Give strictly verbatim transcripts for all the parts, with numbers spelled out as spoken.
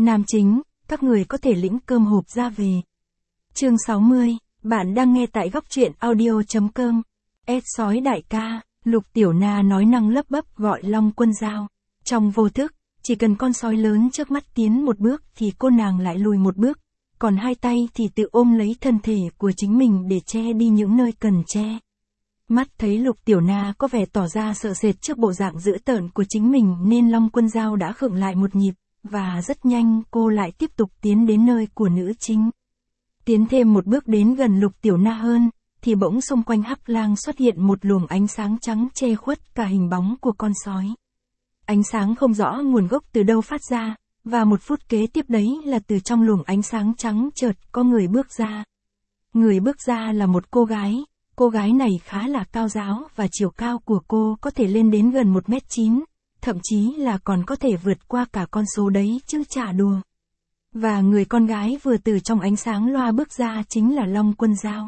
Nam chính, các người có thể lĩnh cơm hộp ra về. Chương sáu mươi, bạn đang nghe tại góc truyện audio.com. Ét sói đại ca, Lục Tiểu Na nói năng lấp bấp gọi Long Quân Dao. Trong vô thức, chỉ cần con sói lớn trước mắt tiến một bước thì cô nàng lại lùi một bước, còn hai tay thì tự ôm lấy thân thể của chính mình để che đi những nơi cần che. Mắt thấy Lục Tiểu Na có vẻ tỏ ra sợ sệt trước bộ dạng dữ tợn của chính mình nên Long Quân Dao đã khựng lại một nhịp, và rất nhanh cô lại tiếp tục tiến đến nơi của nữ chính. Tiến thêm một bước đến gần Lục Tiểu Na hơn, thì bỗng xung quanh hắc lang xuất hiện một luồng ánh sáng trắng che khuất cả hình bóng của con sói. Ánh sáng không rõ nguồn gốc từ đâu phát ra, và một phút kế tiếp đấy là từ trong luồng ánh sáng trắng chợt có người bước ra. Người bước ra là một cô gái, cô gái này khá là cao ráo và chiều cao của cô có thể lên đến gần một mét chín, thậm chí là còn có thể vượt qua cả con số đấy chứ chả đùa. Và người con gái vừa từ trong ánh sáng loa bước ra chính là Long Quân Dao.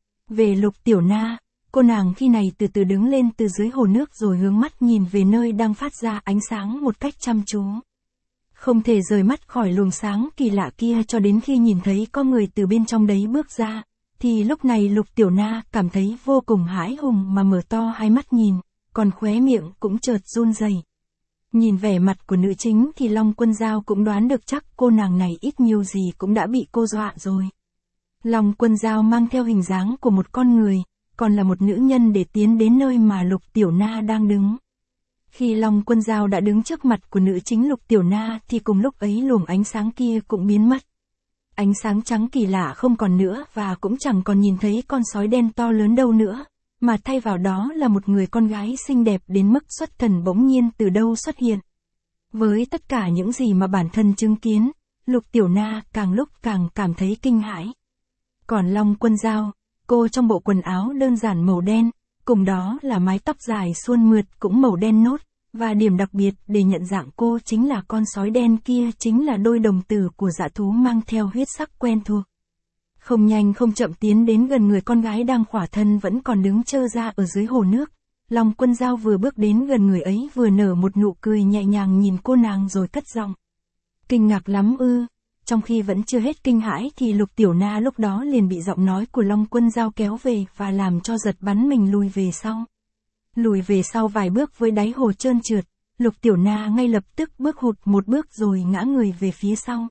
Về Lục Tiểu Na, cô nàng khi này từ từ đứng lên từ dưới hồ nước rồi hướng mắt nhìn về nơi đang phát ra ánh sáng một cách chăm chú. Không thể rời mắt khỏi luồng sáng kỳ lạ kia cho đến khi nhìn thấy có người từ bên trong đấy bước ra, thì lúc này Lục Tiểu Na cảm thấy vô cùng hãi hùng mà mở to hai mắt nhìn, còn khóe miệng cũng chợt run rẩy. Nhìn vẻ mặt của nữ chính thì Long Quân Dao cũng đoán được chắc cô nàng này ít nhiều gì cũng đã bị cô dọa rồi. Long Quân Dao mang theo hình dáng của một con người, còn là một nữ nhân để tiến đến nơi mà Lục Tiểu Na đang đứng. Khi Long Quân Dao đã đứng trước mặt của nữ chính Lục Tiểu Na thì cùng lúc ấy luồng ánh sáng kia cũng biến mất. Ánh sáng trắng kỳ lạ không còn nữa và cũng chẳng còn nhìn thấy con sói đen to lớn đâu nữa, mà thay vào đó là một người con gái xinh đẹp đến mức xuất thần bỗng nhiên từ đâu xuất hiện. Với tất cả những gì mà bản thân chứng kiến, Lục Tiểu Na càng lúc càng cảm thấy kinh hãi. Còn Long Quân Dao, cô trong bộ quần áo đơn giản màu đen, cùng đó là mái tóc dài suôn mượt cũng màu đen nốt, và điểm đặc biệt để nhận dạng cô chính là con sói đen kia chính là đôi đồng tử của dã thú mang theo huyết sắc quen thuộc. Không nhanh không chậm tiến đến gần người con gái đang khỏa thân vẫn còn đứng trơ ra ở dưới hồ nước. Long Quân Dao vừa bước đến gần người ấy vừa nở một nụ cười nhẹ nhàng nhìn cô nàng rồi cất giọng. Kinh ngạc lắm ư? Trong khi vẫn chưa hết kinh hãi thì Lục Tiểu Na lúc đó liền bị giọng nói của Long Quân Dao kéo về và làm cho giật bắn mình lùi về sau. Lùi về sau vài bước với đáy hồ trơn trượt, Lục Tiểu Na ngay lập tức bước hụt một bước rồi ngã người về phía sau.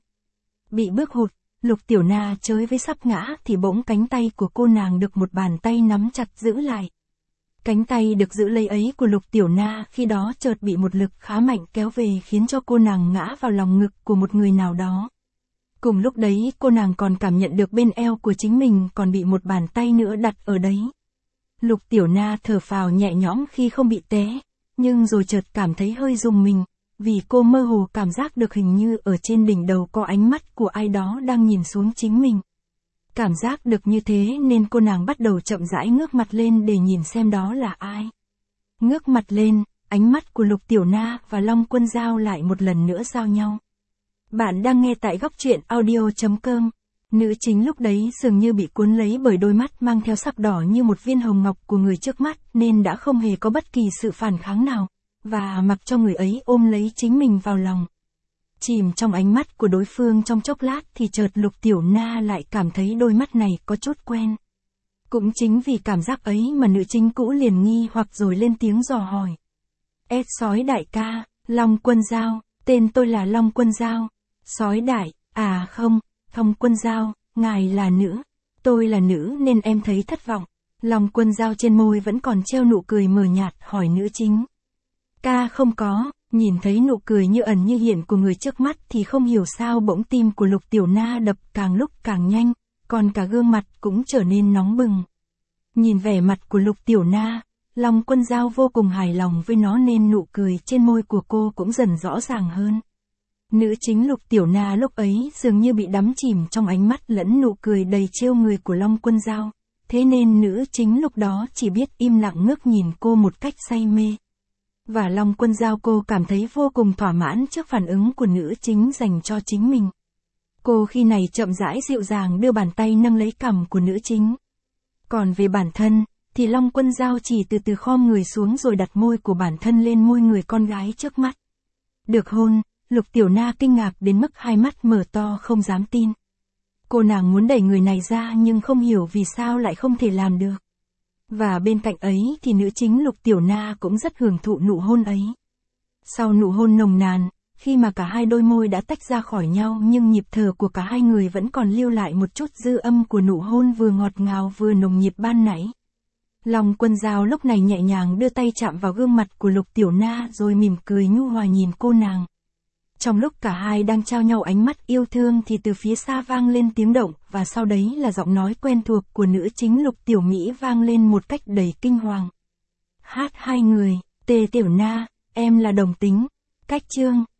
Bị bước hụt, Lục Tiểu Na chới với sắp ngã thì bỗng cánh tay của cô nàng được một bàn tay nắm chặt giữ lại. Cánh tay được giữ lấy ấy của Lục Tiểu Na khi đó chợt bị một lực khá mạnh kéo về khiến cho cô nàng ngã vào lòng ngực của một người nào đó. Cùng lúc đấy cô nàng còn cảm nhận được bên eo của chính mình còn bị một bàn tay nữa đặt ở đấy. Lục Tiểu Na thở phào nhẹ nhõm khi không bị té, nhưng rồi chợt cảm thấy hơi rùng mình, vì cô mơ hồ cảm giác được hình như ở trên đỉnh đầu có ánh mắt của ai đó đang nhìn xuống chính mình. Cảm giác được như thế nên cô nàng bắt đầu chậm rãi ngước mặt lên để nhìn xem đó là ai. Ngước mặt lên, ánh mắt của Lục Tiểu Na và Long Quân Dao lại một lần nữa giao nhau. Bạn đang nghe tại góc truyện audio.com. Nữ chính lúc đấy dường như bị cuốn lấy bởi đôi mắt mang theo sắc đỏ như một viên hồng ngọc của người trước mắt nên đã không hề có bất kỳ sự phản kháng nào, và mặc cho người ấy ôm lấy chính mình vào lòng. Chìm trong ánh mắt của đối phương trong chốc lát thì chợt Lục Tiểu Na lại cảm thấy đôi mắt này có chút quen. Cũng chính vì cảm giác ấy mà nữ chính cũ liền nghi hoặc rồi lên tiếng dò hỏi. Ét sói đại ca, Long Quân Dao, tên tôi là Long Quân Dao. Sói đại, à không, Long Quân Dao, ngài là nữ. Tôi là nữ nên em thấy thất vọng. Long Quân Dao trên môi vẫn còn treo nụ cười mờ nhạt hỏi nữ chính. Ca không có. Nhìn thấy nụ cười như ẩn như hiện của người trước mắt thì không hiểu sao bỗng tim của Lục Tiểu Na đập càng lúc càng nhanh, còn cả gương mặt cũng trở nên nóng bừng. Nhìn vẻ mặt của Lục Tiểu Na, Long Quân Dao vô cùng hài lòng với nó nên nụ cười trên môi của cô cũng dần rõ ràng hơn. Nữ chính Lục Tiểu Na lúc ấy dường như bị đắm chìm trong ánh mắt lẫn nụ cười đầy trêu người của Long Quân Dao, thế nên nữ chính lúc đó chỉ biết im lặng ngước nhìn cô một cách say mê. Và Long Quân Dao cô cảm thấy vô cùng thỏa mãn trước phản ứng của nữ chính dành cho chính mình. Cô khi này chậm rãi dịu dàng đưa bàn tay nâng lấy cằm của nữ chính. Còn về bản thân, thì Long Quân Dao chỉ từ từ khom người xuống rồi đặt môi của bản thân lên môi người con gái trước mắt. Được hôn, Lục Tiểu Na kinh ngạc đến mức hai mắt mở to không dám tin. Cô nàng muốn đẩy người này ra nhưng không hiểu vì sao lại không thể làm được. Và bên cạnh ấy thì nữ chính Lục Tiểu Na cũng rất hưởng thụ nụ hôn ấy. Sau nụ hôn nồng nàn, khi mà cả hai đôi môi đã tách ra khỏi nhau nhưng nhịp thở của cả hai người vẫn còn lưu lại một chút dư âm của nụ hôn vừa ngọt ngào vừa nồng nhiệt ban nãy. Long Quân Dao lúc này nhẹ nhàng đưa tay chạm vào gương mặt của Lục Tiểu Na rồi mỉm cười nhu hòa nhìn cô nàng. Trong lúc cả hai đang trao nhau ánh mắt yêu thương thì từ phía xa vang lên tiếng động và sau đấy là giọng nói quen thuộc của nữ chính Lục Tiểu Mỹ vang lên một cách đầy kinh hoàng. Hát hai người, Tề Tiểu Na, em là đồng tính. Cách chương